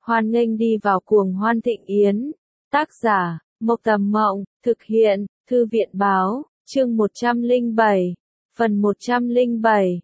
Hoan nghênh đi vào cuồng hoan thịnh yến. Tác giả, Mộc Tầm Mộng, thực hiện, Thư viện Báo, chương 107, phần 107.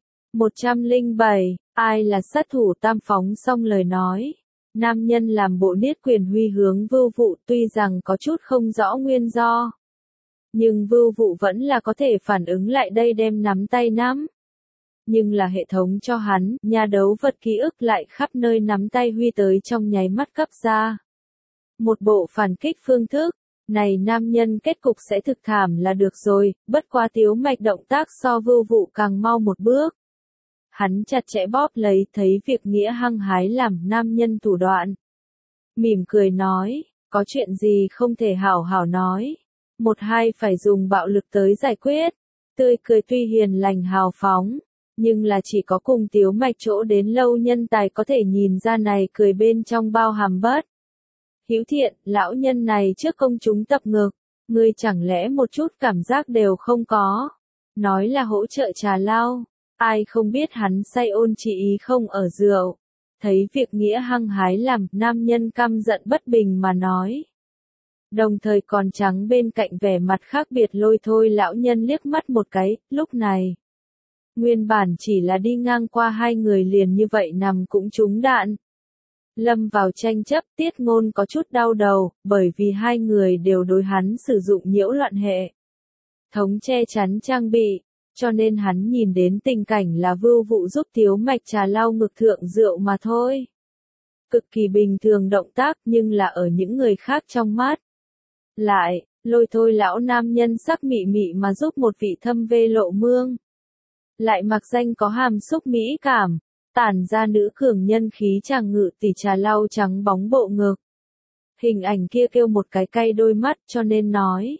107, ai là sát thủ tam phóng xong lời nói. Nam nhân làm bộ niết quyền huy hướng Vưu Vụ tuy rằng có chút không rõ nguyên do. Nhưng Vưu Vụ vẫn là có thể phản ứng lại đây đem nắm tay nắm. Nhưng là hệ thống cho hắn, nhà đấu vật ký ức lại khắp nơi nắm tay huy tới trong nháy mắt cấp ra. Một bộ phản kích phương thức, này nam nhân kết cục sẽ thực thảm là được rồi, bất quá Tiếu Mạch động tác so Vưu Vụ càng mau một bước. Hắn chặt chẽ bóp lấy thấy việc nghĩa hăng hái làm nam nhân thủ đoạn. Mỉm cười nói, có chuyện gì không thể hảo hảo nói. Một hai phải dùng bạo lực tới giải quyết. Tươi cười tuy hiền lành hào phóng. Nhưng là chỉ có cùng Tiếu Mạch chỗ đến lâu nhân tài có thể nhìn ra này cười bên trong bao hàm bất. Hữu thiện, lão nhân này trước công chúng tập ngực. Ngươi chẳng lẽ một chút cảm giác đều không có. Nói là hỗ trợ trà lao. Ai không biết hắn say ôn chỉ ý không ở rượu. Thấy việc nghĩa hăng hái làm, nam nhân căm giận bất bình mà nói. Đồng thời còn trắng bên cạnh vẻ mặt khác biệt lôi thôi lão nhân liếc mắt một cái, lúc này. Nguyên bản chỉ là đi ngang qua hai người liền như vậy nằm cũng trúng đạn. Lâm vào tranh chấp, Tiết Ngôn có chút đau đầu, bởi vì hai người đều đối hắn sử dụng nhiễu loạn hệ thống che chắn trang bị. Cho nên hắn nhìn đến tình cảnh là Vưu Vụ giúp Tiếu Mạch trà lau ngực thượng rượu mà thôi. Cực kỳ bình thường động tác nhưng là ở những người khác trong mắt. Lại, lôi thôi lão nam nhân sắc mị mị mà giúp một vị thâm vê lộ mương. Lại mặc danh có hàm xúc mỹ cảm, tản ra nữ cường nhân khí chàng ngự tỷ trà lau trắng bóng bộ ngực. Hình ảnh kia kêu một cái cay đôi mắt cho nên nói.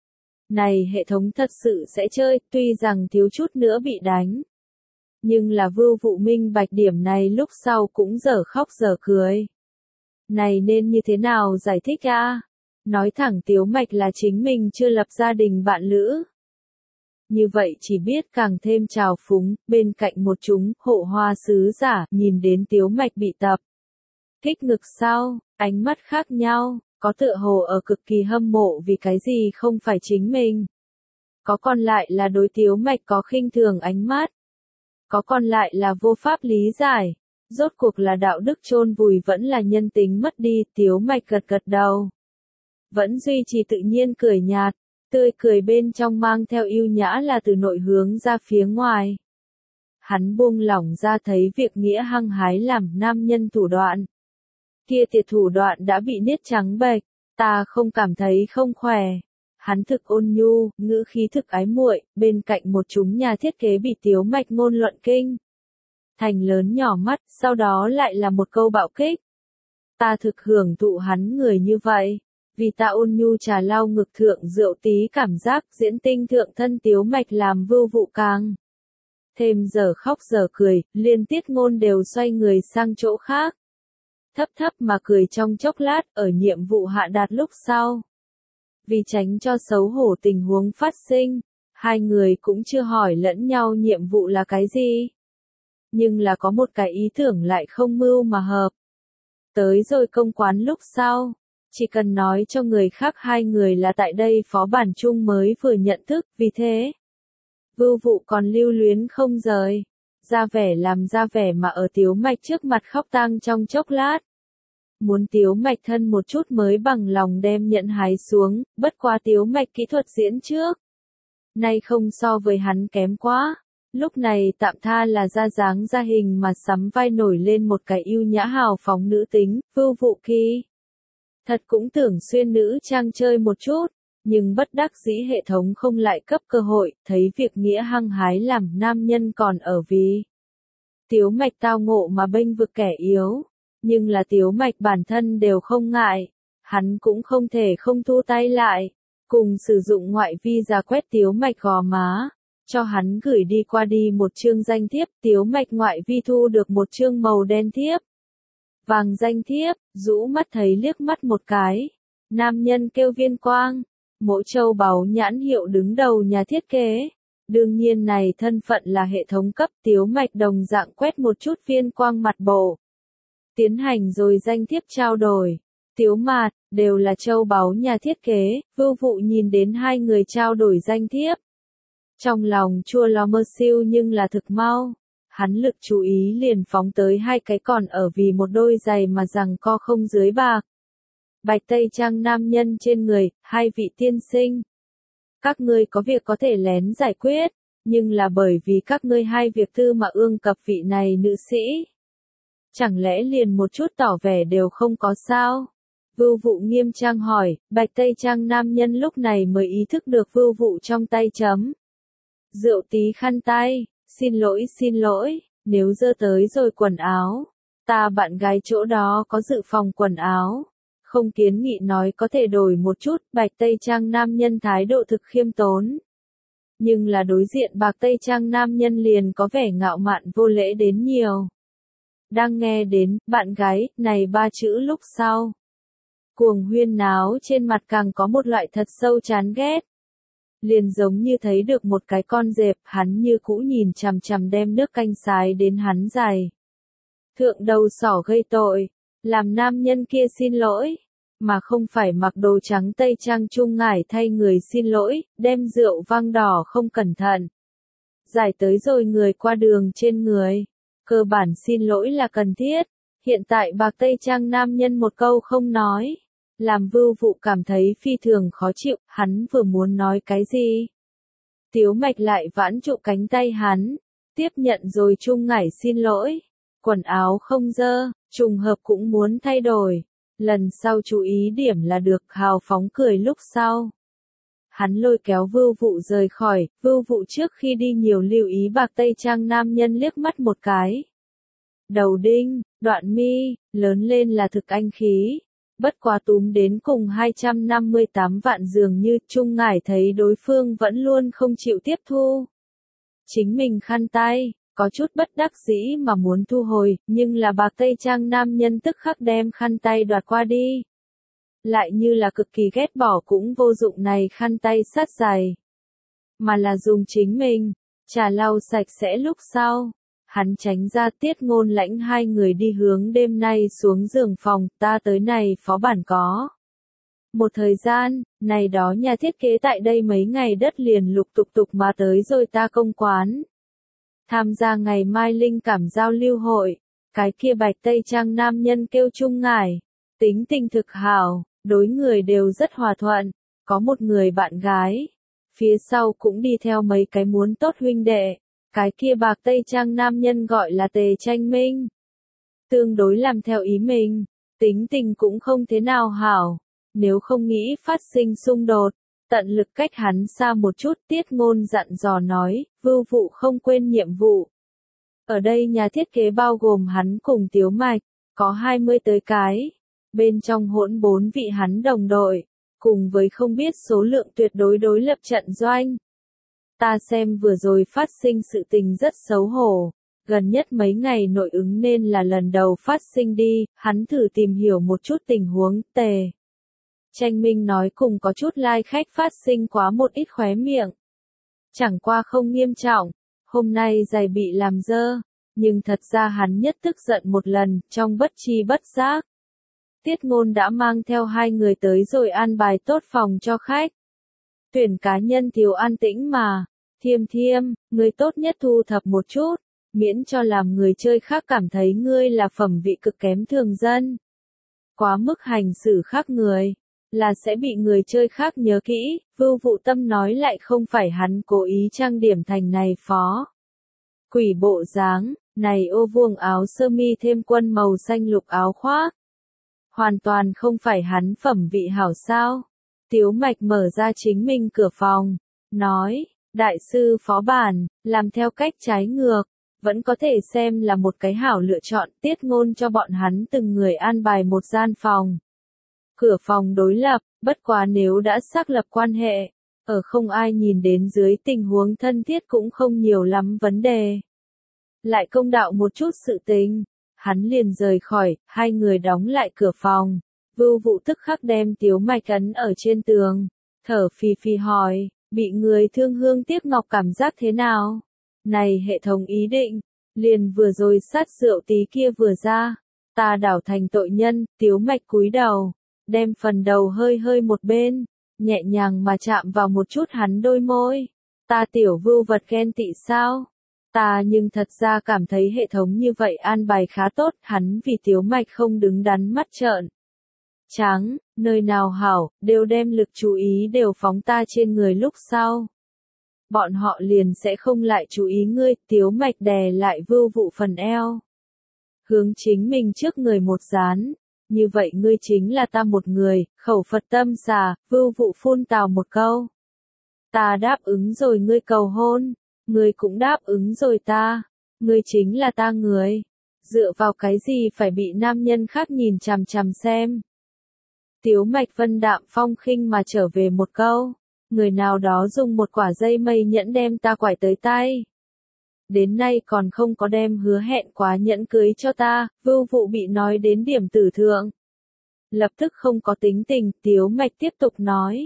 Này hệ thống thật sự sẽ chơi, tuy rằng thiếu chút nữa bị đánh. Nhưng là Vưu Vụ minh bạch điểm này lúc sau cũng dở khóc dở cười. Này nên như thế nào giải thích a? Nói thẳng Tiếu Mạch là chính mình chưa lập gia đình bạn lữ. Như vậy chỉ biết càng thêm trào phúng, bên cạnh một chúng hộ hoa sứ giả nhìn đến Tiếu Mạch bị tập. Kích ngực sau, ánh mắt khác nhau. Có tựa hồ ở cực kỳ hâm mộ vì cái gì không phải chính mình. Có còn lại là đối Tiếu Mạch có khinh thường ánh mắt. Có còn lại là vô pháp lý giải. Rốt cuộc là đạo đức chôn vùi vẫn là nhân tính mất đi, Tiếu Mạch gật gật đầu. Vẫn duy trì tự nhiên cười nhạt, tươi cười bên trong mang theo yêu nhã là từ nội hướng ra phía ngoài. Hắn buông lỏng ra thấy việc nghĩa hăng hái làm nam nhân thủ đoạn. Kia tiệt thủ đoạn đã bị niết trắng bệch, ta không cảm thấy không khỏe. Hắn thực ôn nhu, ngữ khí thực ái muội, bên cạnh một chúng nhà thiết kế bị Tiếu Mạch ngôn luận kinh. Thành lớn nhỏ mắt, sau đó lại là một câu bạo kích. Ta thực hưởng thụ hắn người như vậy, vì ta ôn nhu trà lau ngực thượng rượu tí cảm giác diễn tinh thượng thân Tiếu Mạch làm Vưu Vụ càng. Thêm giờ khóc giờ cười, liên Tiết Ngôn đều xoay người sang chỗ khác. Thấp thấp mà cười trong chốc lát ở nhiệm vụ hạ đạt lúc sau. Vì tránh cho xấu hổ tình huống phát sinh, hai người cũng chưa hỏi lẫn nhau nhiệm vụ là cái gì. Nhưng là có một cái ý tưởng lại không mưu mà hợp. Tới rồi công quán lúc sau, chỉ cần nói cho người khác hai người là tại đây phó bản chung mới vừa nhận thức, vì thế. Vưu Vụ còn lưu luyến không rời. Ra vẻ mà ở Tiếu Mạch trước mặt khóc tang trong chốc lát. Muốn Tiếu Mạch thân một chút mới bằng lòng đem nhận hái xuống, bất quá Tiếu Mạch kỹ thuật diễn trước. Nay không so với hắn kém quá. Lúc này tạm tha là ra dáng ra hình mà sắm vai nổi lên một cái yêu nhã hào phóng nữ tính, Vưu Vụ kỳ. Thật cũng tưởng xuyên nữ trang chơi một chút. Nhưng bất đắc dĩ hệ thống không lại cấp cơ hội, thấy việc nghĩa hăng hái làm nam nhân còn ở vì. Tiếu Mạch tao ngộ mà bênh vực kẻ yếu, nhưng là Tiếu Mạch bản thân đều không ngại, hắn cũng không thể không thu tay lại, cùng sử dụng ngoại vi ra quét Tiếu Mạch gò má, cho hắn gửi đi qua đi một chương danh thiếp, Tiếu Mạch ngoại vi thu được một chương màu đen thiếp. Vàng danh thiếp, rũ mắt thấy liếc mắt một cái, nam nhân kêu Viên Quang. Mỗi châu báu nhãn hiệu đứng đầu nhà thiết kế. Đương nhiên này thân phận là hệ thống cấp Tiếu Mạch đồng dạng quét một chút Viên Quang mặt bộ. tiến hành rồi danh thiếp trao đổi. Tiếu Mạt, đều là châu báu nhà thiết kế, Vưu Vụ nhìn đến hai người trao đổi danh thiếp. Trong lòng chua lo mơ siêu nhưng là thực mau. Hắn lực chú ý liền phóng tới hai cái còn ở vì một đôi giày mà rằng co không dưới bạc. Bạch tây trang nam nhân trên người, hai vị tiên sinh. Các ngươi có việc có thể lén giải quyết, nhưng là bởi vì các ngươi hai việc tư mà ương cập vị này nữ sĩ. Chẳng lẽ liền một chút tỏ vẻ đều không có sao? Vưu Vụ nghiêm trang hỏi, bạch tây trang nam nhân lúc này mới ý thức được Vưu Vụ trong tay chấm. Rượu tí khăn tay, xin lỗi, nếu dơ tới rồi quần áo. Ta bạn gái chỗ đó có dự phòng quần áo. Không kiến nghị nói có thể đổi một chút, bạch tây trang nam nhân thái độ thực khiêm tốn. Nhưng là đối diện bạc tây trang nam nhân liền có vẻ ngạo mạn vô lễ đến nhiều. Đang nghe đến, bạn gái, này ba chữ lúc sau. Cuồng huyên náo trên mặt càng có một loại thật sâu chán ghét. Liền giống như thấy được một cái con dẹp, hắn như cũ nhìn chằm chằm đem nước canh sái đến hắn dài. Thượng đầu sỏ gây tội, làm nam nhân kia xin lỗi, mà không phải mặc đồ trắng tây trang trung ngải thay người xin lỗi, đem rượu vang đỏ không cẩn thận. Giải tới rồi người qua đường trên người, cơ bản xin lỗi là cần thiết, hiện tại bạc tây trang nam nhân một câu không nói. Làm Vưu Vụ cảm thấy phi thường khó chịu, hắn vừa muốn nói cái gì. Tiếu Mạch lại vãn trụ cánh tay hắn, tiếp nhận rồi trung ngải xin lỗi. Quần áo không dơ, trùng hợp cũng muốn thay đổi. Lần sau chú ý điểm là được, hào phóng cười lúc sau. Hắn lôi kéo Vưu Vụ rời khỏi, Vưu Vụ trước khi đi nhiều lưu ý bạc tây trang nam nhân liếc mắt một cái. Đầu đinh, đoạn mi, lớn lên là thực anh khí. Bất quá túm đến cùng 258 vạn dường như Trung Ngải thấy đối phương vẫn luôn không chịu tiếp thu. Chính mình khăn tay, có chút bất đắc dĩ mà muốn thu hồi, nhưng là bạc tây trang nam nhân tức khắc đem khăn tay đoạt qua đi. Lại như là cực kỳ ghét bỏ cũng vô dụng này khăn tay sát dài. Mà là dùng chính mình, trà lau sạch sẽ lúc sau. Hắn tránh ra Tiết Ngôn lãnh hai người đi hướng đêm nay xuống giường phòng, ta tới này phó bản có. Một thời gian, này đó nhà thiết kế tại đây mấy ngày đất liền lục tục mà tới rồi ta công quán. Tham gia ngày mai linh cảm giao lưu hội, cái kia bạch tây trang nam nhân kêu Trung Ngải, tính tình thực hảo, đối người đều rất hòa thuận, có một người bạn gái, phía sau cũng đi theo mấy cái muốn tốt huynh đệ. Cái kia bạc tây trang nam nhân gọi là Tề Tranh Minh. Tương đối làm theo ý mình, tính tình cũng không thế nào hảo. Nếu không nghĩ phát sinh xung đột, tận lực cách hắn xa một chút. Tiết Ngôn dặn dò nói, Vưu Vụ không quên nhiệm vụ. Ở đây nhà thiết kế bao gồm hắn cùng Tiếu Mạch, có 20 tới cái. Bên trong hỗn 4 vị hắn đồng đội, cùng với không biết số lượng tuyệt đối đối lập trận doanh. Ta xem vừa rồi phát sinh sự tình rất xấu hổ, gần nhất mấy ngày nội ứng nên là lần đầu phát sinh đi, hắn thử tìm hiểu một chút tình huống, Tề Tranh Minh nói cùng có chút lai khách phát sinh quá một ít khóe miệng. Chẳng qua không nghiêm trọng, hôm nay giày bị làm dơ, nhưng thật ra hắn nhất tức giận một lần, trong bất chi bất giác. Tiết Ngôn đã mang theo hai người tới rồi an bài tốt phòng cho khách. Tuyển cá nhân thiếu an tĩnh mà. Thiêm, ngươi tốt nhất thu thập một chút, miễn cho làm người chơi khác cảm thấy ngươi là phẩm vị cực kém thường dân. Quá mức hành xử khác người, là sẽ bị người chơi khác nhớ kỹ, Vưu Vụ Tâm nói lại không phải hắn cố ý trang điểm thành này phó. Quỷ bộ dáng, này ô vuông áo sơ mi thêm quân màu xanh lục áo khoác. Hoàn toàn không phải hắn phẩm vị hảo sao. Tiếu Mạch mở ra chính mình cửa phòng, nói. Đại sư phó bản, làm theo cách trái ngược, vẫn có thể xem là một cái hảo lựa chọn. Tiết Ngôn cho bọn hắn từng người an bài một gian phòng. Cửa phòng đối lập, bất quá nếu đã xác lập quan hệ, ở không ai nhìn đến dưới tình huống thân thiết cũng không nhiều lắm vấn đề. Lại công đạo một chút sự tình, hắn liền rời khỏi, hai người đóng lại cửa phòng. Vưu Vụ tức khắc đem Tiếu Mạch ấn ở trên tường, thở phì phì hỏi. Bị người thương hương tiếc ngọc cảm giác thế nào? Này hệ thống ý định, liền vừa rồi sát rượu tí kia vừa ra, Ta đảo thành tội nhân, Tiếu Mạch cúi đầu, đem phần đầu hơi hơi một bên, nhẹ nhàng mà chạm vào một chút hắn đôi môi. Ta tiểu vưu vật ghen tị sao? Ta nhưng thật ra cảm thấy hệ thống như vậy an bài khá tốt, hắn vì Tiếu Mạch không đứng đắn mắt trợn trắng, nơi nào hảo, đều đem lực chú ý đều phóng ta trên người lúc sau. Bọn họ liền sẽ không lại chú ý ngươi, Tiếu Mạch đè lại Vưu Vụ phần eo. Hướng chính mình trước người một dán, như vậy ngươi chính là ta một người, khẩu Phật tâm xà, Vưu Vụ phun tào một câu. Ta đáp ứng rồi ngươi cầu hôn, ngươi cũng đáp ứng rồi ta, ngươi chính là ta người. Dựa vào cái gì phải bị nam nhân khác nhìn chằm chằm xem. Tiếu Mạch vân đạm phong khinh mà trở về một câu, người nào đó dùng một quả dây mây nhẫn đem ta quải tới tay. Đến nay còn không có đem hứa hẹn quá nhẫn cưới cho ta, Vưu Vụ bị nói đến điểm tử thượng. Lập tức không có tính tình, Tiếu Mạch tiếp tục nói.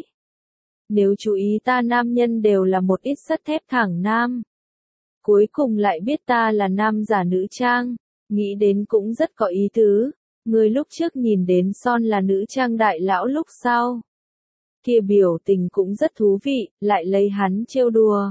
Nếu chú ý ta nam nhân đều là một ít sắt thép thẳng nam. Cuối cùng lại biết ta là nam giả nữ trang, nghĩ đến cũng rất có ý tứ. Người lúc trước nhìn đến son là nữ trang đại lão lúc sau. Kia biểu tình cũng rất thú vị, lại lấy hắn trêu đùa.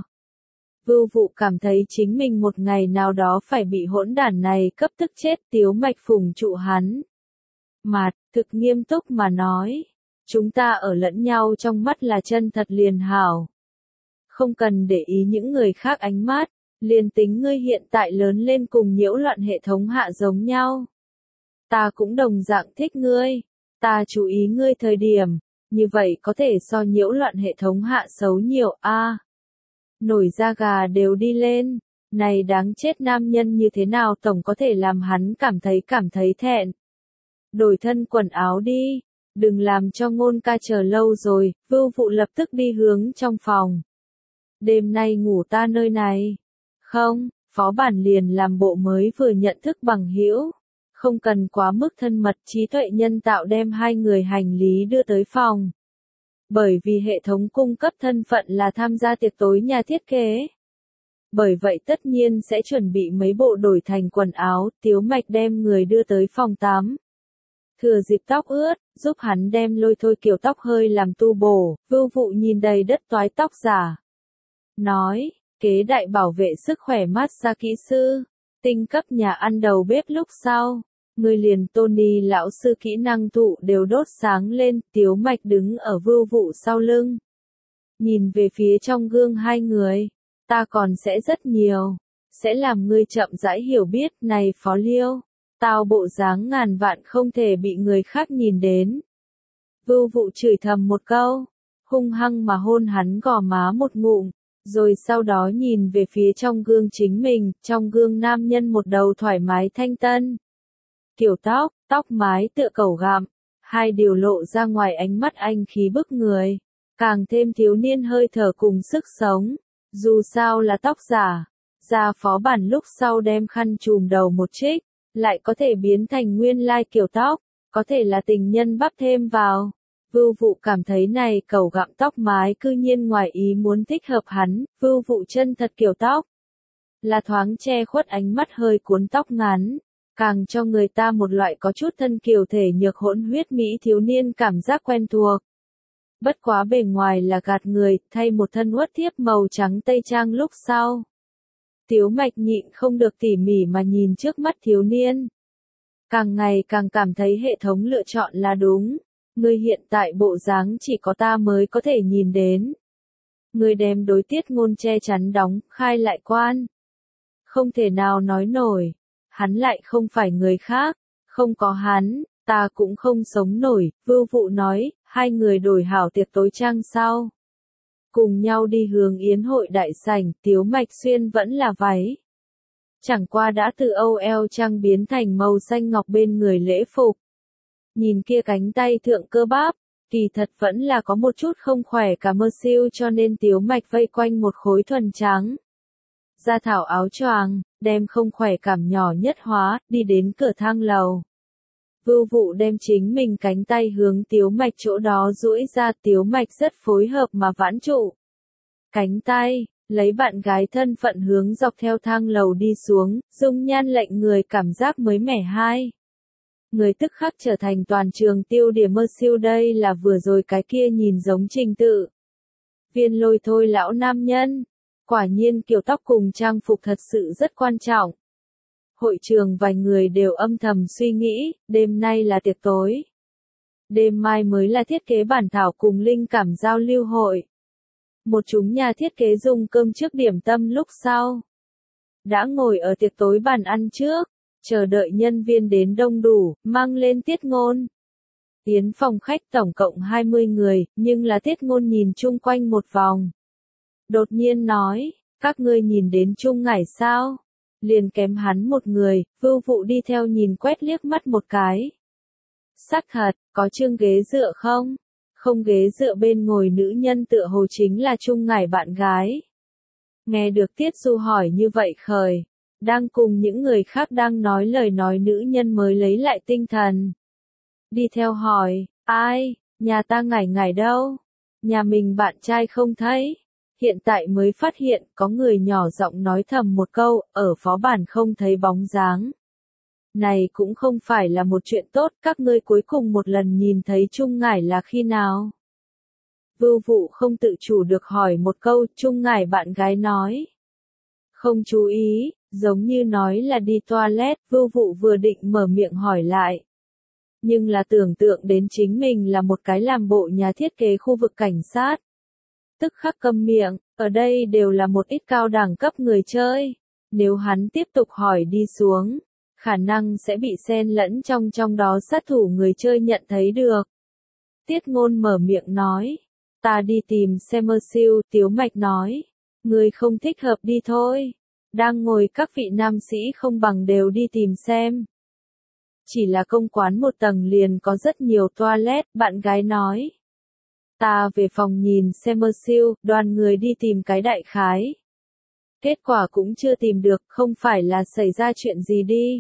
Vưu Vụ cảm thấy chính mình một ngày nào đó phải bị hỗn đản này cấp tức chết, Tiếu Mạch phùng trụ hắn. Mạt, thực nghiêm túc mà nói. Chúng ta ở lẫn nhau trong mắt là chân thật liền hảo. Không cần để ý những người khác ánh mắt, liền tính ngươi hiện tại lớn lên cùng nhiễu loạn hệ thống hạ giống nhau. Ta cũng đồng dạng thích ngươi, ta chú ý ngươi thời điểm, như vậy có thể so nhiễu loạn hệ thống hạ xấu nhiều a. Nổi da gà đều đi lên, này đáng chết nam nhân như thế nào tổng có thể làm hắn cảm thấy thẹn. Đổi thân quần áo đi, đừng làm cho Ngôn ca chờ lâu rồi, Vưu Vụ lập tức đi hướng trong phòng. Đêm nay ngủ ta nơi này. Không, phó bản liền làm bộ mới vừa nhận thức bằng hữu. Không cần quá mức thân mật, trí tuệ nhân tạo đem hai người hành lý đưa tới phòng. Bởi vì hệ thống cung cấp thân phận là tham gia tiệc tối nhà thiết kế. Bởi vậy tất nhiên sẽ chuẩn bị mấy bộ đổi thành quần áo, Tiếu Mạch đem người đưa tới phòng tắm. Thừa dịp tóc ướt, giúp hắn đem lôi thôi kiểu tóc hơi làm tu bổ, Vưu Vụ nhìn đầy đất toái tóc giả. Nói, kế đại bảo vệ sức khỏe massage kỹ sư, tinh cấp nhà ăn đầu bếp lúc sau. Người liền Tony lão sư kỹ năng thụ đều đốt sáng lên, Tiếu Mạch đứng ở Vưu Vụ sau lưng. Nhìn về phía trong gương hai người, ta còn sẽ rất nhiều, sẽ làm ngươi chậm rãi hiểu biết, này Phó Liêu, tao bộ dáng ngàn vạn không thể bị người khác nhìn đến. Vưu Vụ chửi thầm một câu, hung hăng mà hôn hắn gò má một ngụm, rồi sau đó nhìn về phía trong gương chính mình, trong gương nam nhân một đầu thoải mái thanh tân. Kiểu tóc, tóc mái tựa cẩu gặm, hai điều lộ ra ngoài ánh mắt anh khí bức người, càng thêm thiếu niên hơi thở cùng sức sống. Dù sao là tóc giả, ra phó bản lúc sau đem khăn trùm đầu một trích, lại có thể biến thành nguyên lai kiểu tóc, có thể là tình nhân bắp thêm vào. Vưu Vụ cảm thấy này cẩu gặm tóc mái cư nhiên ngoài ý muốn thích hợp hắn, Vưu Vụ chân thật kiểu tóc, là thoáng che khuất ánh mắt hơi cuốn tóc ngắn. Càng cho người ta một loại có chút thân kiều thể nhược hỗn huyết mỹ thiếu niên cảm giác quen thuộc. Bất quá bề ngoài là gạt người, thay một thân uất thiếp màu trắng tây trang lúc sau. Tiếu Mạch nhịn không được tỉ mỉ mà nhìn trước mắt thiếu niên. Càng ngày càng cảm thấy hệ thống lựa chọn là đúng. Người hiện tại bộ dáng chỉ có ta mới có thể nhìn đến. Người đem đối tiết ngôn che chắn đóng, khai lại quan. Không thể nào nói nổi. Hắn lại không phải người khác, không có hắn, ta cũng không sống nổi, Vưu Vụ nói, hai người đổi hảo tiệc tối trang sau. Cùng nhau đi hướng yến hội đại sảnh, Tiếu Mạch xuyên vẫn là váy. Chẳng qua đã từ Âu eo trang biến thành màu xanh ngọc bên người lễ phục. Nhìn kia cánh tay thượng cơ bắp, kỳ thật vẫn là có một chút không khỏe cả mơ siêu cho nên Tiếu Mạch vây quanh một khối thuần trắng. Ra thảo áo choàng, đem không khỏe cảm nhỏ nhất hóa, đi đến cửa thang lầu. Vưu Vụ đem chính mình cánh tay hướng Tiếu Mạch chỗ đó duỗi ra, Tiếu Mạch rất phối hợp mà vãn trụ. Cánh tay, lấy bạn gái thân phận hướng dọc theo thang lầu đi xuống, dung nhan lệnh người cảm giác mới mẻ hai. Người tức khắc trở thành toàn trường tiêu điểm. Mơ siêu đây là vừa rồi cái kia nhìn giống Trình Tự Viên lôi thôi lão nam nhân. Quả nhiên kiểu tóc cùng trang phục thật sự rất quan trọng. Hội trường vài người đều âm thầm suy nghĩ, đêm nay là tiệc tối. Đêm mai mới là thiết kế bản thảo cùng linh cảm giao lưu hội. Một chúng nhà thiết kế dùng cơm trước điểm tâm lúc sau. Đã ngồi ở tiệc tối bàn ăn trước, chờ đợi nhân viên đến đông đủ, mang lên Tiết Ngôn. Tiến phòng khách tổng cộng 20 người, nhưng là Tiết Ngôn nhìn chung quanh một vòng. Đột nhiên nói, các ngươi nhìn đến Trung Ngải sao? Liền kém hắn một người, Vưu Vụ đi theo nhìn quét liếc mắt một cái. Xác thật, có chương ghế dựa không? Không, ghế dựa bên ngồi nữ nhân tựa hồ chính là Trung Ngải bạn gái. Nghe được Tiết Du hỏi như vậy khởi, đang cùng những người khác đang nói lời nói nữ nhân mới lấy lại tinh thần. Đi theo hỏi, ai, nhà ta Ngải Ngải đâu? Nhà mình bạn trai không thấy. Hiện tại mới phát hiện có người nhỏ giọng nói thầm một câu, ở phó bản không thấy bóng dáng. Này cũng không phải là một chuyện tốt, các ngươi cuối cùng một lần nhìn thấy Trung Ngải là khi nào? Vưu Vụ không tự chủ được hỏi một câu, Trung Ngải bạn gái nói. Không chú ý, giống như nói là đi toilet, Vưu Vụ vừa định mở miệng hỏi lại. Nhưng là tưởng tượng đến chính mình là một cái làm bộ nhà thiết kế khu vực cảnh sát. Tức khắc câm miệng, ở đây đều là một ít cao đẳng cấp người chơi. Nếu hắn tiếp tục hỏi đi xuống, khả năng sẽ bị xen lẫn trong đó sát thủ người chơi nhận thấy được. Tiết Ngôn mở miệng nói, ta đi tìm xem Mơ Siêu. Tiếu Mạch nói, người không thích hợp đi thôi. Đang ngồi các vị nam sĩ không bằng đều đi tìm xem. Chỉ là công quán một tầng liền có rất nhiều toilet, bạn gái nói. Ta về phòng nhìn xem Mơ Siêu, đoàn người đi tìm cái đại khái. Kết quả cũng chưa tìm được, không phải là xảy ra chuyện gì đi.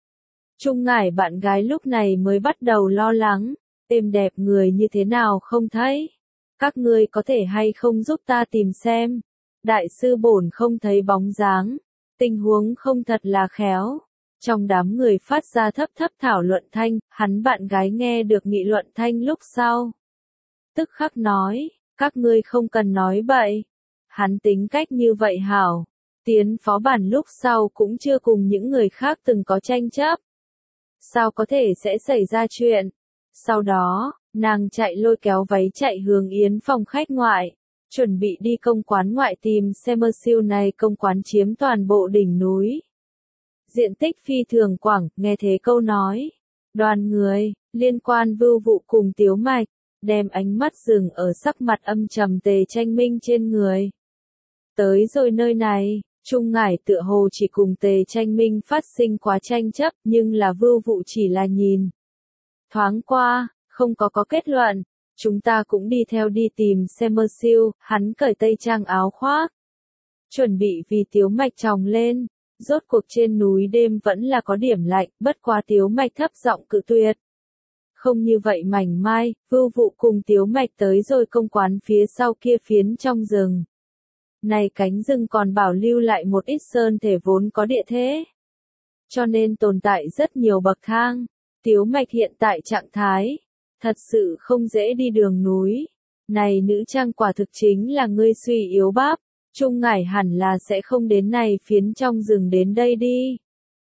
Trung Ngải bạn gái lúc này mới bắt đầu lo lắng, êm đẹp người như thế nào không thấy. Các ngươi có thể hay không giúp ta tìm xem. Đại sư bổn không thấy bóng dáng, tình huống không thật là khéo. Trong đám người phát ra thấp thấp thảo luận thanh, hắn bạn gái nghe được nghị luận thanh lúc sau. Tức khắc nói, các ngươi không cần nói bậy. Hắn tính cách như vậy hảo. Tiến phó bản lúc sau cũng chưa cùng những người khác từng có tranh chấp. Sao có thể sẽ xảy ra chuyện? Sau đó, nàng chạy lôi kéo váy chạy hướng Yến phòng khách ngoại. Chuẩn bị đi công quán ngoại tìm xem Mơ Siêu này. Công quán chiếm toàn bộ đỉnh núi. Diện tích phi thường quảng, nghe thế câu nói. Đoàn người, liên quan Vưu Vụ cùng Tiếu Mạch, đem ánh mắt dừng ở sắc mặt âm trầm Tề Tranh Minh trên người. Tới rồi nơi này, Trung Ngải tựa hồ chỉ cùng Tề Tranh Minh phát sinh quá tranh chấp, nhưng là Vưu Vụ chỉ là nhìn. Thoáng qua, không có kết luận, chúng ta cũng đi theo đi tìm xem Mơ Siêu, hắn cởi tây trang áo khoác. Chuẩn bị vì Tiếu Mạch tròng lên, rốt cuộc trên núi đêm vẫn là có điểm lạnh, bất quá Tiếu Mạch thấp giọng cự tuyệt. Không như vậy mảnh mai, Vưu Vụ cùng Tiếu Mạch tới rồi công quán phía sau kia phiến trong rừng. Này cánh rừng còn bảo lưu lại một ít sơn thể vốn có địa thế. Cho nên tồn tại rất nhiều bậc thang. Tiếu Mạch hiện tại trạng thái, thật sự không dễ đi đường núi. Này nữ trang quả thực chính là ngươi suy yếu bắp. Trung Ngải hẳn là sẽ không đến này phiến trong rừng đến đây đi.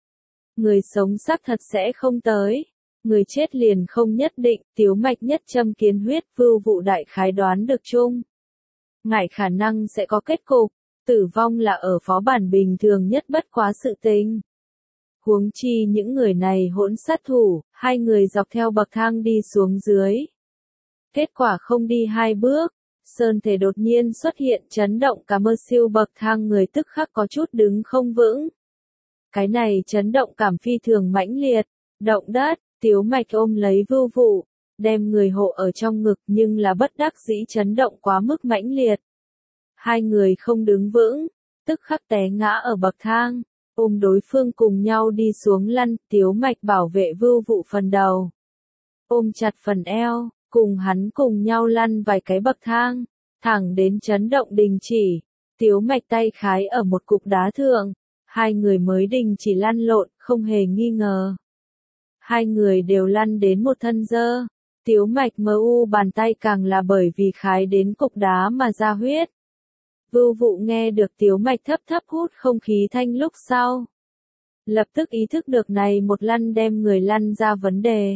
Người sống xác thật sẽ không tới. Người chết liền không nhất định, Tiếu Mạch nhất châm kiến huyết. Vưu Vụ đại khái đoán được chung. Ngải khả năng sẽ có kết cục, tử vong là ở phó bản bình thường nhất bất quá sự tình. Huống chi những người này hỗn sát thủ, hai người dọc theo bậc thang đi xuống dưới. Kết quả không đi hai bước, sơn thể đột nhiên xuất hiện chấn động cả Mơ Siêu bậc thang người tức khắc có chút đứng không vững. Cái này chấn động cảm phi thường mãnh liệt, động đất, Tiếu Mạch ôm lấy Vưu Vụ, đem người hộ ở trong ngực nhưng là bất đắc dĩ chấn động quá mức mãnh liệt. Hai người không đứng vững, tức khắc té ngã ở bậc thang, ôm đối phương cùng nhau đi xuống lăn. Tiếu Mạch bảo vệ Vưu Vụ phần đầu, ôm chặt phần eo, cùng hắn cùng nhau lăn vài cái bậc thang, thẳng đến chấn động đình chỉ. Tiếu Mạch tay khái ở một cục đá thượng, hai người mới đình chỉ lăn lộn, không hề nghi ngờ. Hai người đều lăn đến một thân dơ. Tiếu Mạch mu bàn tay càng là bởi vì khái đến cục đá mà ra huyết. Vưu Vụ nghe được Tiếu Mạch thấp thấp hút không khí thanh lúc sau. Lập tức ý thức được này một lăn đem người lăn ra vấn đề.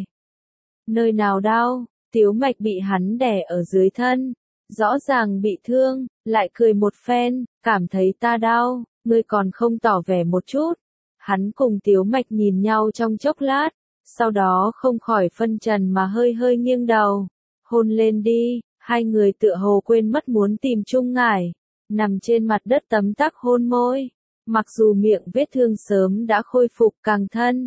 Nơi nào đau, Tiếu Mạch bị hắn đè ở dưới thân. Rõ ràng bị thương, lại cười một phen, cảm thấy ta đau, ngươi còn không tỏ vẻ một chút. Hắn cùng Tiếu Mạch nhìn nhau trong chốc lát, sau đó không khỏi phân trần mà hơi hơi nghiêng đầu. Hôn lên đi, hai người tựa hồ quên mất muốn tìm chung ngải, nằm trên mặt đất tấm tắc hôn môi. Mặc dù miệng vết thương sớm đã khôi phục càng thân.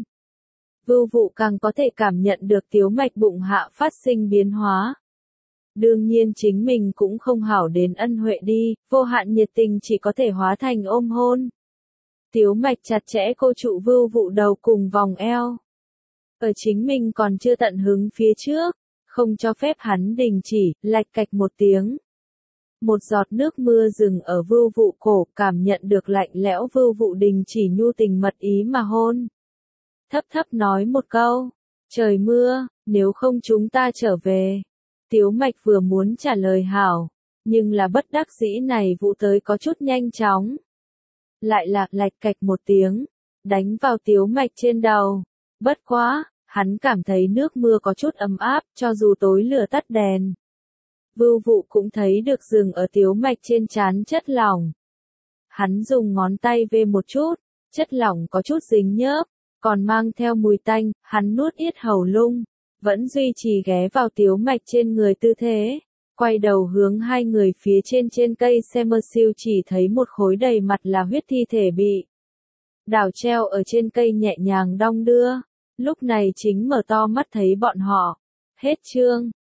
Vưu Vụ càng có thể cảm nhận được Tiếu Mạch bụng hạ phát sinh biến hóa. Đương nhiên chính mình cũng không hảo đến ân huệ đi, vô hạn nhiệt tình chỉ có thể hóa thành ôm hôn. Tiếu Mạch chặt chẽ cô trụ Vưu Vụ đầu cùng vòng eo. Ở chính mình còn chưa tận hứng phía trước, không cho phép hắn đình chỉ, lạch cạch một tiếng. Một giọt nước mưa dừng ở Vưu Vụ cổ, cảm nhận được lạnh lẽo Vưu Vụ đình chỉ nhu tình mật ý mà hôn. Thấp thấp nói một câu, trời mưa, nếu không chúng ta trở về. Tiếu Mạch vừa muốn trả lời hảo, nhưng là bất đắc dĩ này vụ tới có chút nhanh chóng. Lại là lạch cạch một tiếng, đánh vào Tiếu Mạch trên đầu. Bất quá, hắn cảm thấy nước mưa có chút ấm áp, cho dù tối lửa tắt đèn. Vưu Vụ cũng thấy được dừng ở Tiếu Mạch trên trán chất lỏng. Hắn dùng ngón tay vê một chút, chất lỏng có chút dính nhớp, còn mang theo mùi tanh, hắn nuốt yết hầu lung, vẫn duy trì ghé vào Tiếu Mạch trên người tư thế, quay đầu hướng hai người phía trên cây xe mơ siêu chỉ thấy một khối đầy mặt là huyết thi thể bị đảo treo ở trên cây nhẹ nhàng đong đưa, lúc này chính mở to mắt thấy bọn họ. Hết chương.